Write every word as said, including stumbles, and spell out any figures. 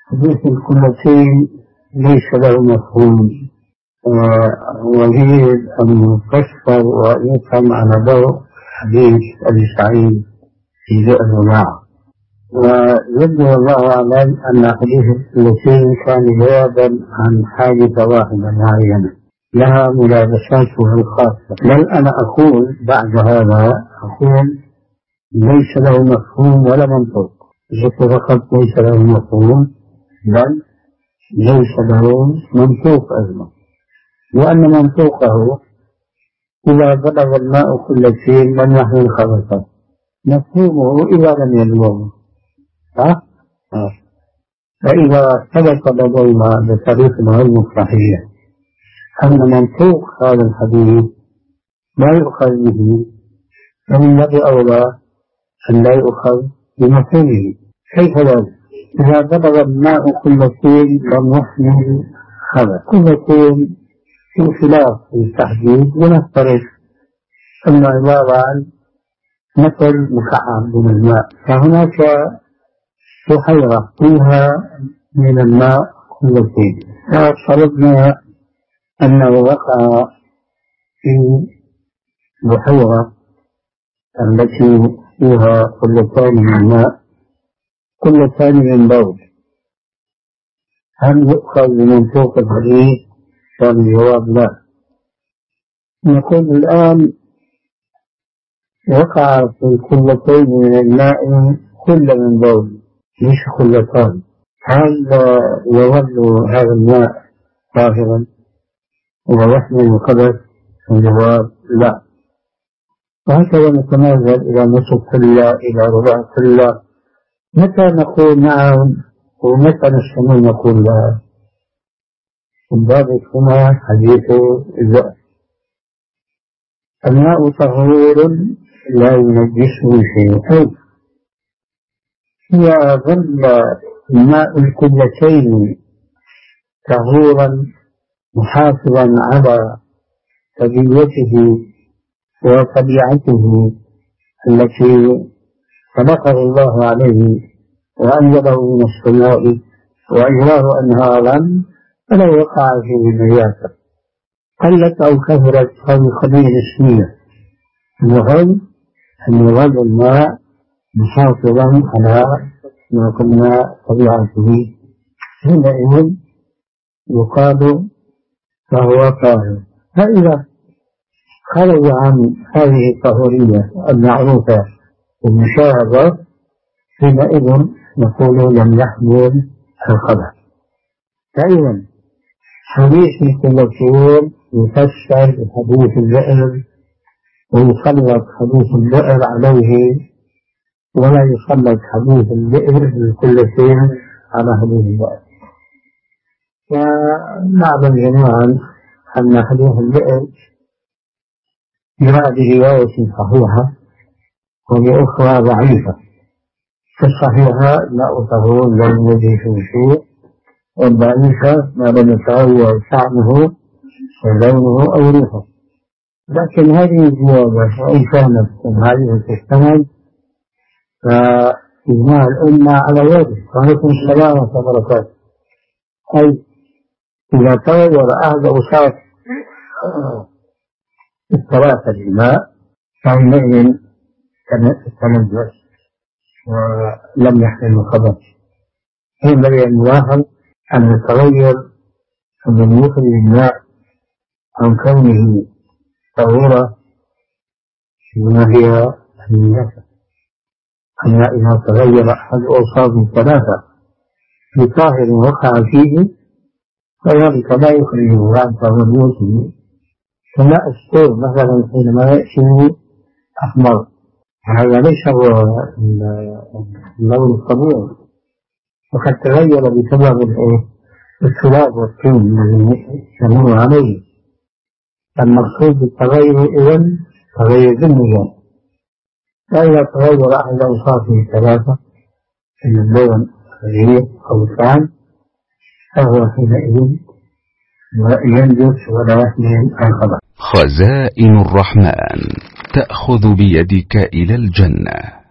حديث الكلتين ليس له مفهوم، ويجب أن يفسر ويفهم على ضوء حديث أبي سعيد في بئر معه. ويبدو والله أعلم أن حديث الكلتين كان جوابا عن حادثة واحدة معينة لها ملابساتها الخاصة. بل أنا أقول بعد هذا أقول ليس له مفهوم ولا منطق، ذكر فقط ليس له مفهوم بل ليس له منطوق أيضا، لأن منطوقه إذا بلغ الماء كلتين لم يحمل خبثا، مفهومه إذا لم يبلغه. ها؟ أه؟ فإذا ثبت لدينا بطريق العلم الصحيح أن منطوق هذا الحديث لا يؤخذ به، فمن باب أولى أن لا يؤخذ بمفهومه. كيف ذلك؟ إذا بلغ الماء كلتين لم يحمل خبث، كلتين في خلاف في التحديد، ونفترض أن عبارة عن مثل مكعب من الماء، فهناك بحيرة فيها من الماء كلتين، فافترضنا أنه وقع في بحيرة التي فيها كلتان من الماء كلتان من بول، هل يؤخذ بمنطوق الحديث؟ فالجواب لا. نقول الآن وقع في كلتين من الماء كل من بول، ليس كلتان، هل يظل هذا الماء طاهرا ويحمل الخبث؟ الجواب لا. وهكذا نتنازل إلى نصف كلا إلى ربع كلا، متى نقول نعم ومتى نستمر نقول لا؟ ذلك هنا حديث الزأ. الماء طهور لا ينجسه شيء، إذا ظل الماء الكلتين طهورا محافظا على طبيعته وطبيعته التي خلقه الله عليه وأنزله من السماء وأجراه أنهارا، فلا يقع فيه نجاسة قلت أو كثرت هذه قضية نسبية. المهم أن يظل الماء محافظا على ما قلنا طبيعته، حينئذ يقال فهو طاهر. فإذا خرج عن هذه الطهورية المعروفة والمشاهدة حينئذ نقول لم يحمل الخبث. فإذا حديث الكلتين يفسر بحديث البئر ويسلط حديث البئر عليه، ولا يسلط حديث البئر بالكلتين على حديث البئر. ونعلم جميعا أن حديث البئر جاء برواية صحيحة وبأخرى ضعيفة. في الصحيحة ماء طهور لم يجد فيه شيء، والضعيفة ما لم يتغير طعمه ولونه أو ريحه. لكن هذه الزيادة وإن كانت هذه تستند فإجماع الأمة على وجه. وعليكم السلام ورحمة الله وبركاته. أي إذا تغير أحد أوصاف الثلاثة الماء فحينئذ تنجس ولم يحمل الخبث. ينبغي أن يلاحظ أن يتغير من يخرج الماء عن كونه طهورة بما هي النجاسة. أما إذا تغير أحد أوصاف الثلاثة بطاهر وقع فيه فذلك لا يخرجه عن طهوريته. كماء السور مثلا حينما يأتي أحمر، هذا ليس هو اللون الطبيعي، وقد تغير بسبب التراب والطين الذي يمر عليه. المقصود بالتغير إذن تغير بالنجاسة. فإذا تغير أحد أوصافه الثلاثة من اللون الريح أو الطعم فهو حينئذ ينجس ولا يحمل الخبث. خزائن الرحمن تأخذ بيدك إلى الجنة.